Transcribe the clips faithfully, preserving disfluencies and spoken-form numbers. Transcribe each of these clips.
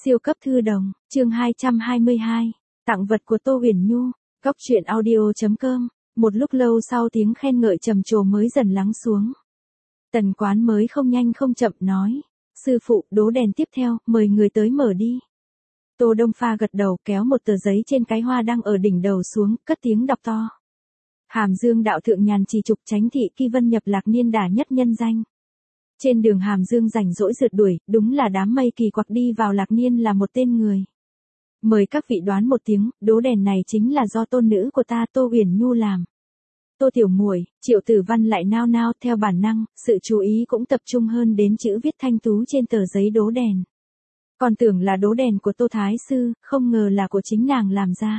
Siêu cấp thư đồng, chương hai trăm hai mươi hai, tặng vật của Tô Huyền Nhu, góc truyện audio chấm com. Một lúc lâu sau tiếng khen ngợi trầm trồ mới dần lắng xuống. Tần Quán mới không nhanh không chậm nói, sư phụ, đố đèn tiếp theo, mời người tới mở đi. Tô Đông Pha gật đầu, kéo một tờ giấy trên cái hoa đang ở đỉnh đầu xuống, cất tiếng đọc to. Hàm Dương đạo thượng nhàn trì trục chánh thị kỳ vân nhập lạc niên đả nhất nhân danh. Trên đường Hàm Dương rảnh rỗi rượt đuổi, đúng là đám mây kỳ quặc đi vào lạc niên là một tên người. Mời các vị đoán một tiếng, đố đèn này chính là do tôn nữ của ta Tô Huyền Nhu làm. Tô Tiểu Muội, Triệu Tử Văn lại nao nao theo bản năng, sự chú ý cũng tập trung hơn đến chữ viết thanh tú trên tờ giấy đố đèn. Còn tưởng là đố đèn của Tô Thái Sư, không ngờ là của chính nàng làm ra.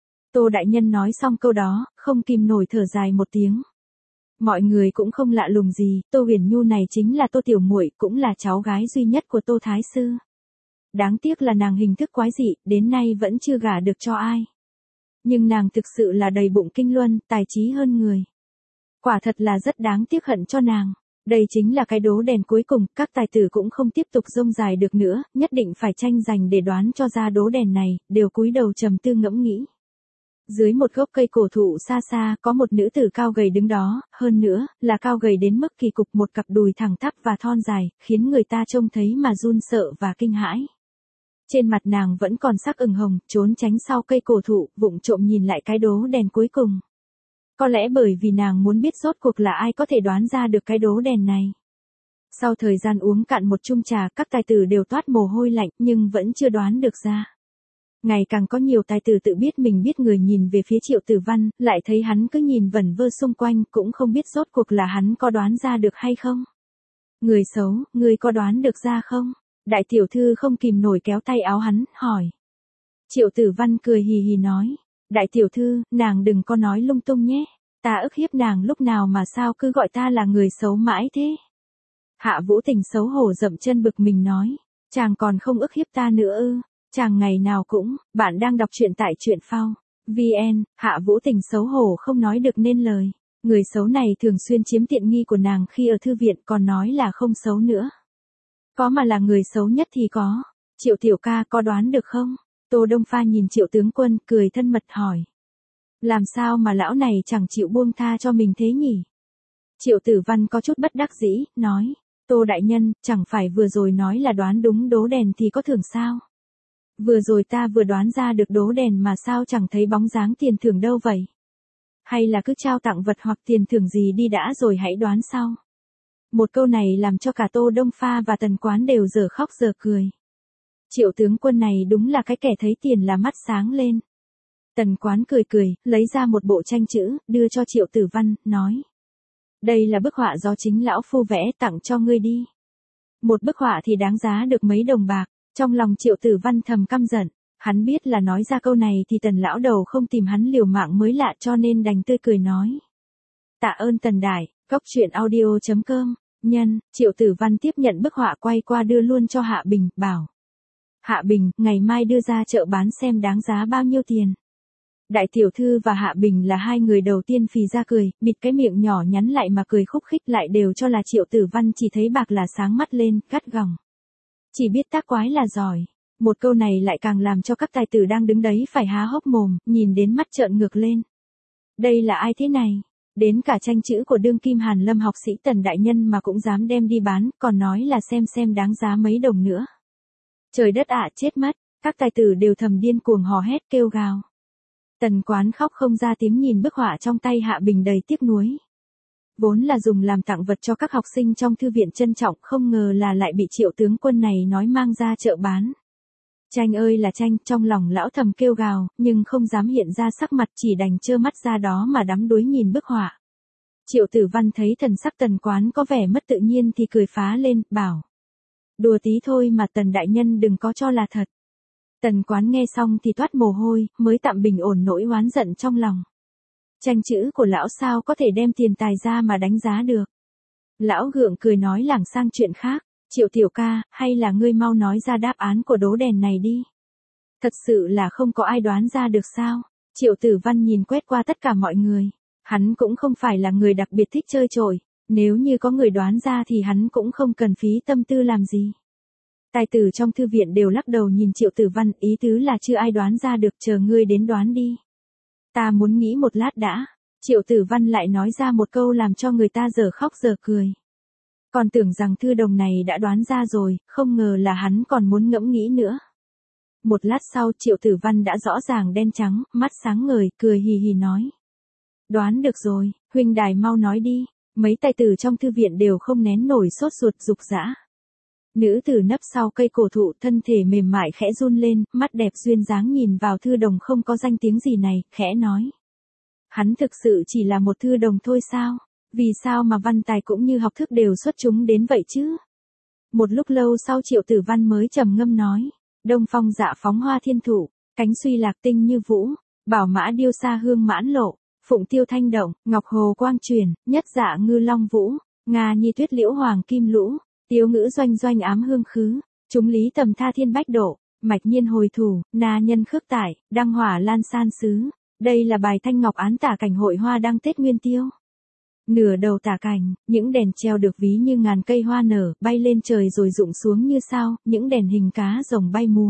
Tô Đại Nhân nói xong câu đó, không kìm nổi thở dài một tiếng. Mọi người cũng không lạ lùng gì, Tô Huyền Nhu này chính là Tô Tiểu Muội, cũng là cháu gái duy nhất của Tô Thái Sư. Đáng tiếc là nàng hình thức quái dị, đến nay vẫn chưa gả được cho ai. Nhưng nàng thực sự là đầy bụng kinh luân, tài trí hơn người. Quả thật là rất đáng tiếc hận cho nàng. Đây chính là cái đố đèn cuối cùng, các tài tử cũng không tiếp tục rông dài được nữa, nhất định phải tranh giành để đoán cho ra đố đèn này, đều cúi đầu trầm tư ngẫm nghĩ. Dưới một gốc cây cổ thụ xa xa, có một nữ tử cao gầy đứng đó, hơn nữa, là cao gầy đến mức kỳ cục, một cặp đùi thẳng tắp và thon dài, khiến người ta trông thấy mà run sợ và kinh hãi. Trên mặt nàng vẫn còn sắc ửng hồng, trốn tránh sau cây cổ thụ, vụng trộm nhìn lại cái đố đèn cuối cùng. Có lẽ bởi vì nàng muốn biết rốt cuộc là ai có thể đoán ra được cái đố đèn này. Sau thời gian uống cạn một chung trà, các tài tử đều toát mồ hôi lạnh, nhưng vẫn chưa đoán được ra. Ngày càng có nhiều tài tử tự biết mình biết người nhìn về phía Triệu Tử Văn, lại thấy hắn cứ nhìn vẩn vơ xung quanh, cũng không biết rốt cuộc là hắn có đoán ra được hay không. Người xấu, ngươi có đoán được ra không? Đại tiểu thư không kìm nổi kéo tay áo hắn, hỏi. Triệu Tử Văn cười hì hì nói. Đại tiểu thư, nàng đừng có nói lung tung nhé. Ta ức hiếp nàng lúc nào mà sao cứ gọi ta là người xấu mãi thế? Hạ Vũ Tình xấu hổ dậm chân bực mình nói. Chàng còn không ức hiếp ta nữa ư? Chàng ngày nào cũng, bạn đang đọc truyện tại truyện phao. vn, Hạ Vũ Tình xấu hổ không nói được nên lời. Người xấu này thường xuyên chiếm tiện nghi của nàng khi ở thư viện, còn nói là không xấu nữa. Có mà là người xấu nhất thì có. Triệu tiểu ca có đoán được không? Tô Đông Pha nhìn Triệu tướng quân, cười thân mật hỏi. Làm sao mà lão này chẳng chịu buông tha cho mình thế nhỉ? Triệu Tử Văn có chút bất đắc dĩ, nói. Tô đại nhân, chẳng phải vừa rồi nói là đoán đúng đố đèn thì có thưởng sao? Vừa rồi ta vừa đoán ra được đố đèn mà sao chẳng thấy bóng dáng tiền thưởng đâu vậy? Hay là cứ trao tặng vật hoặc tiền thưởng gì đi đã rồi hãy đoán sau? Một câu này làm cho cả Tô Đông Pha và Tần Quán đều dở khóc dở cười. Triệu tướng quân này đúng là cái kẻ thấy tiền là mắt sáng lên. Tần Quán cười cười, lấy ra một bộ tranh chữ, đưa cho Triệu Tử Văn, nói. Đây là bức họa do chính lão phu vẽ, tặng cho ngươi đi. Một bức họa thì đáng giá được mấy đồng bạc. Trong lòng Triệu Tử Văn thầm căm giận, hắn biết là nói ra câu này thì Tần lão đầu không tìm hắn liều mạng mới lạ, cho nên đành tươi cười nói. Tạ ơn Tần đại, góc truyện audio chấm com. Nhân, Triệu Tử Văn tiếp nhận bức họa quay qua đưa luôn cho Hạ Bình, bảo. Hạ Bình, ngày mai đưa ra chợ bán xem đáng giá bao nhiêu tiền. Đại tiểu thư và Hạ Bình là hai người đầu tiên phì ra cười, bịt cái miệng nhỏ nhắn lại mà cười khúc khích, lại đều cho là Triệu Tử Văn chỉ thấy bạc là sáng mắt lên, gắt gỏng. Chỉ biết tác quái là giỏi. Một câu này lại càng làm cho các tài tử đang đứng đấy phải há hốc mồm, nhìn đến mắt trợn ngược lên. Đây là ai thế này? Đến cả tranh chữ của đương kim Hàn Lâm học sĩ Tần đại nhân mà cũng dám đem đi bán, còn nói là xem xem đáng giá mấy đồng nữa. Trời đất ạ, chết mất, các tài tử đều thầm điên cuồng hò hét kêu gào. Tần Quán khóc không ra tiếng nhìn bức họa trong tay Hạ Bình đầy tiếc nuối. Vốn là dùng làm tặng vật cho các học sinh trong thư viện trân trọng, không ngờ là lại bị Triệu tướng quân này nói mang ra chợ bán. Tranh ơi là tranh, trong lòng lão thầm kêu gào, nhưng không dám hiện ra sắc mặt, chỉ đành trơ mắt ra đó mà đắm đuối nhìn bức họa. Triệu Tử Văn thấy thần sắc Tần Quán có vẻ mất tự nhiên thì cười phá lên, bảo. Đùa tí thôi mà Tần đại nhân đừng có cho là thật. Tần Quán nghe xong thì toát mồ hôi, mới tạm bình ổn nỗi oán giận trong lòng. Tranh chữ của lão sao có thể đem tiền tài ra mà đánh giá được. Lão gượng cười nói lảng sang chuyện khác. Triệu tiểu ca, hay là ngươi mau nói ra đáp án của đố đèn này đi. Thật sự là không có ai đoán ra được sao? Triệu Tử Văn nhìn quét qua tất cả mọi người. Hắn cũng không phải là người đặc biệt thích chơi trội. Nếu như có người đoán ra thì hắn cũng không cần phí tâm tư làm gì. Tài tử trong thư viện đều lắc đầu nhìn Triệu Tử Văn, ý tứ là chưa ai đoán ra được, chờ ngươi đến đoán đi. Ta muốn nghĩ một lát đã. Triệu Tử Văn lại nói ra một câu làm cho người ta giờ khóc giờ cười. Còn tưởng rằng thư đồng này đã đoán ra rồi, không ngờ là hắn còn muốn ngẫm nghĩ nữa. Một lát sau Triệu Tử Văn đã rõ ràng đen trắng, mắt sáng ngời, cười hì hì nói. Đoán được rồi, huynh đài mau nói đi. Mấy tài tử trong thư viện đều không nén nổi sốt ruột dục dã. Nữ tử nấp sau cây cổ thụ, thân thể mềm mại khẽ run lên, mắt đẹp duyên dáng nhìn vào thư đồng không có danh tiếng gì này, khẽ nói. Hắn thực sự chỉ là một thư đồng thôi sao? Vì sao mà văn tài cũng như học thức đều xuất chúng đến vậy chứ? Một lúc lâu sau Triệu Tử Văn mới trầm ngâm nói. Đông phong dạ phóng hoa thiên thụ, cánh suy lạc tinh như vũ, bảo mã điêu xa hương mãn lộ, phụng tiêu thanh động, ngọc hồ quang truyền, nhất dạ ngư long vũ, nga nhi tuyết liễu hoàng kim lũ, tiếu ngữ doanh doanh ám hương khứ, chúng lý tầm tha thiên bách độ, mạch nhiên hồi thủ, na nhân khước tải, đăng hỏa lan san xứ. Đây là bài thanh ngọc án tả cảnh hội hoa đăng Tết Nguyên Tiêu. Nửa đầu tả cảnh, những đèn treo được ví như ngàn cây hoa nở, bay lên trời rồi rụng xuống như sao, những đèn hình cá rồng bay múa.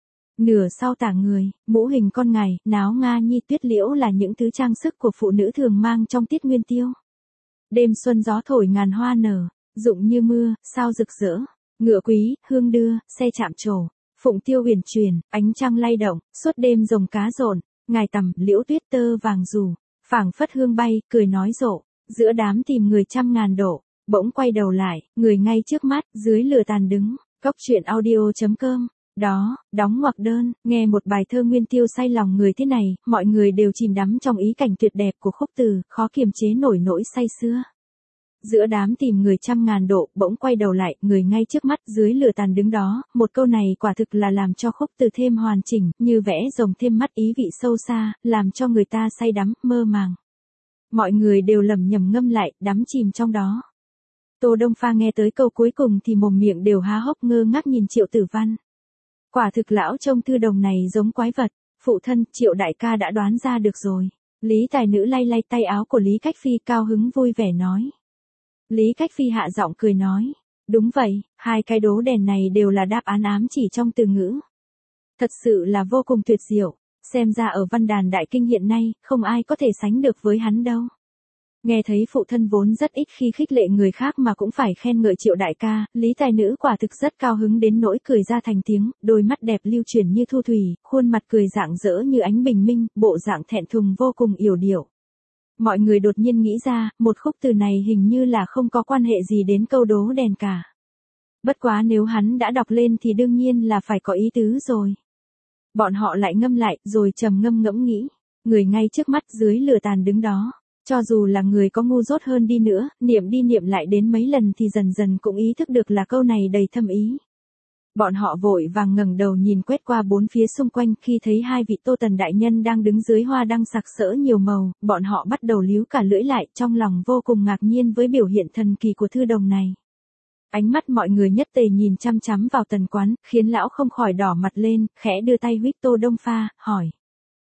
Nửa sau tả người, mũ hình con ngày, náo nga nhi tuyết liễu là những thứ trang sức của phụ nữ thường mang trong tiết Nguyên Tiêu. Đêm xuân gió thổi ngàn hoa nở, rụng như mưa, sao rực rỡ. Ngựa quý, hương đưa, xe chạm trổ, phụng tiêu huyền truyền, ánh trăng lay động, suốt đêm rồng cá rộn, ngài tầm, liễu tuyết tơ vàng rủ, phảng phất hương bay, cười nói rộ, giữa đám tìm người trăm ngàn độ, bỗng quay đầu lại, người ngay trước mắt, dưới lửa tàn đứng. Góc truyện audio chấm com. Đó, đóng ngoặc đơn, nghe một bài thơ Nguyên Tiêu say lòng người thế này, mọi người đều chìm đắm trong ý cảnh tuyệt đẹp của khúc từ, khó kiềm chế nổi nỗi say sưa. Giữa đám tìm người trăm ngàn độ, bỗng quay đầu lại, người ngay trước mắt, dưới lửa tàn đứng đó, một câu này quả thực là làm cho khúc từ thêm hoàn chỉnh, như vẽ rồng thêm mắt, ý vị sâu xa, làm cho người ta say đắm, mơ màng. Mọi người đều lẩm nhẩm ngâm lại, đắm chìm trong đó. Tô Đông Pha nghe tới câu cuối cùng thì mồm miệng đều há hốc ngơ ngác nhìn Triệu Tử Văn. Quả thực lão trông thư đồng này giống quái vật, phụ thân, Triệu đại ca đã đoán ra được rồi. Lý tài nữ lay lay tay áo của Lý Cách Phi cao hứng vui vẻ nói. Lý Cách Phi hạ giọng cười nói. Đúng vậy, hai cái đố đèn này đều là đáp án ám chỉ trong từ ngữ. Thật sự là vô cùng tuyệt diệu, xem ra ở văn đàn đại kinh hiện nay, không ai có thể sánh được với hắn đâu. Nghe thấy phụ thân vốn rất ít khi khích lệ người khác mà cũng phải khen ngợi Triệu đại ca, Lý tài nữ quả thực rất cao hứng đến nỗi cười ra thành tiếng, đôi mắt đẹp lưu chuyển như thu thủy, khuôn mặt cười rạng rỡ như ánh bình minh, bộ dạng thẹn thùng vô cùng yểu điệu. Mọi người đột nhiên nghĩ ra, một khúc từ này hình như là không có quan hệ gì đến câu đố đèn cả. Bất quá nếu hắn đã đọc lên thì đương nhiên là phải có ý tứ rồi. Bọn họ lại ngâm lại, rồi trầm ngâm ngẫm nghĩ, người ngay trước mắt dưới lửa tàn đứng đó. Cho dù là người có ngu dốt hơn đi nữa, niệm đi niệm lại đến mấy lần thì dần dần cũng ý thức được là câu này đầy thâm ý. Bọn họ vội vàng ngẩng đầu nhìn quét qua bốn phía xung quanh, khi thấy hai vị Tô Tần đại nhân đang đứng dưới hoa đăng sặc sỡ nhiều màu, bọn họ bắt đầu líu cả lưỡi lại, trong lòng vô cùng ngạc nhiên với biểu hiện thần kỳ của thư đồng này. Ánh mắt mọi người nhất tề nhìn chăm chăm vào Tần Quán, khiến lão không khỏi đỏ mặt lên, khẽ đưa tay huých Tô Đông Pha, hỏi.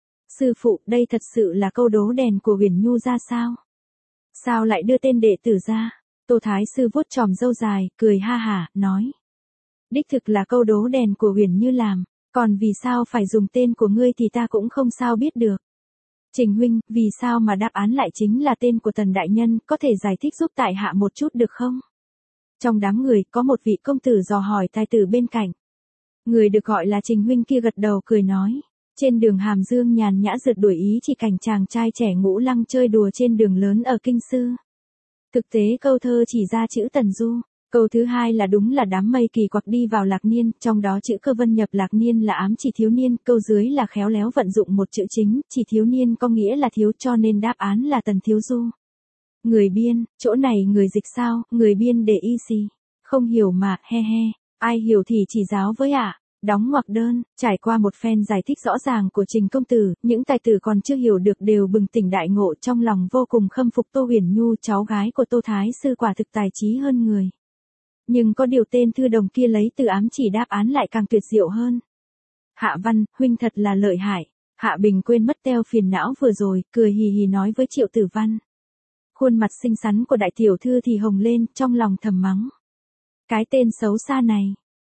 Sư phụ, đây thật sự là câu đố đèn của Uyển Nhu ra sao? Sao lại đưa tên đệ tử ra? Tô Thái sư vuốt chòm râu dài, cười ha hả, nói. Đích thực là câu đố đèn của Uyển Như làm, còn vì sao phải dùng tên của ngươi thì ta cũng không sao biết được. Trình huynh, vì sao mà đáp án lại chính là tên của Tần đại nhân, có thể giải thích giúp tại hạ một chút được không? Trong đám người, có một vị công tử dò hỏi tài tử bên cạnh. Người được gọi là Trình huynh kia gật đầu cười nói. Trên đường Hàm Dương nhàn nhã rượt đuổi ý chỉ cảnh chàng trai trẻ ngũ lăng chơi đùa trên đường lớn ở Kinh Sư. Thực tế câu thơ chỉ ra chữ Tần Du. Câu thứ hai là đúng là đám mây kỳ quặc đi vào lạc niên, trong đó chữ cơ vân nhập lạc niên là ám chỉ thiếu niên, câu dưới là khéo léo vận dụng một chữ chính, chỉ thiếu niên có nghĩa là thiếu, cho nên đáp án là Tần Thiếu Du. Người biên, chỗ này người dịch sao, người biên để y gì? Không hiểu mà, he he, ai hiểu thì chỉ giáo với ạ. À. Đóng ngoặc đơn, trải qua một phen giải thích rõ ràng của Trình công tử, những tài tử còn chưa hiểu được đều bừng tỉnh đại ngộ, trong lòng vô cùng khâm phục Tô Uyển Nhu, cháu gái của Tô Thái sư quả thực tài trí hơn người. Nhưng có điều tên thư đồng kia lấy từ ám chỉ đáp án lại càng tuyệt diệu hơn. Hạ Văn, huynh thật là lợi hại. Hạ Bình quên mất teo phiền não vừa rồi, cười hì hì nói với Triệu Tử Văn. Khuôn mặt xinh xắn của đại tiểu thư thì hồng lên, trong lòng thầm mắng. Cái tên xấu xa này.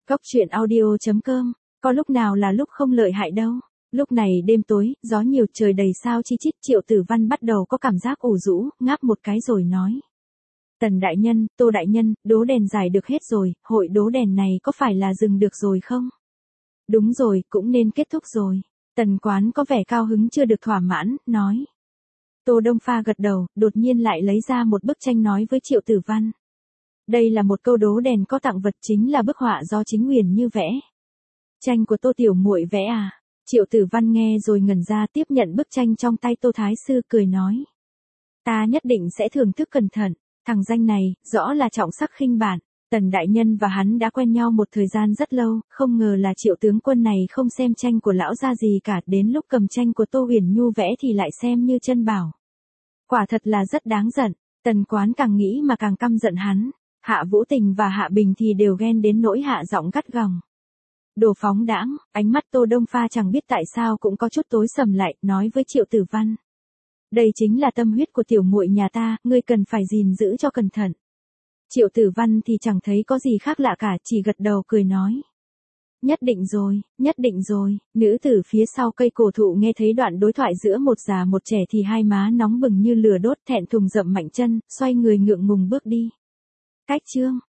Cốc truyện audio chấm com, có lúc nào là lúc không lợi hại đâu. Lúc này đêm tối, gió nhiều trời đầy sao chi chít, Triệu Tử Văn bắt đầu có cảm giác ủ rũ, ngáp một cái rồi nói. Tần đại nhân, Tô đại nhân, đố đèn giải được hết rồi, hội đố đèn này có phải là dừng được rồi không? Đúng rồi, cũng nên kết thúc rồi. Tần Quán có vẻ cao hứng chưa được thỏa mãn, nói. Tô Đông Pha gật đầu, đột nhiên lại lấy ra một bức tranh nói với Triệu Tử Văn. Đây là một câu đố đèn có tặng vật, chính là bức họa do chính Uyển Như vẽ. Tranh của Tô tiểu muội vẽ à? Triệu Tử Văn nghe rồi ngẩn ra, tiếp nhận bức tranh trong tay Tô Thái Sư, cười nói. Ta nhất định sẽ thưởng thức cẩn thận, thằng danh này, rõ là trọng sắc khinh bạn. Tần đại nhân và hắn đã quen nhau một thời gian rất lâu, không ngờ là Triệu tướng quân này không xem tranh của lão gia gì cả, đến lúc cầm tranh của Tô Uyển Nhu vẽ thì lại xem như chân bảo. Quả thật là rất đáng giận. Tần Quán càng nghĩ mà càng căm giận hắn. Hạ Vũ Tình và Hạ Bình thì đều ghen đến nỗi hạ giọng gắt gỏng. Đồ phóng đãng. Ánh mắt Tô Đông Pha chẳng biết tại sao cũng có chút tối sầm lại, nói với Triệu Tử Văn. Đây chính là tâm huyết của tiểu muội nhà ta, ngươi cần phải gìn giữ cho cẩn thận. Triệu Tử Văn thì chẳng thấy có gì khác lạ cả, chỉ gật đầu cười nói. Nhất định rồi, nhất định rồi. Nữ tử phía sau cây cổ thụ nghe thấy đoạn đối thoại giữa một già một trẻ thì hai má nóng bừng như lửa đốt, thẹn thùng dậm mạnh chân, xoay người ngượng ngùng bước đi. Cách chương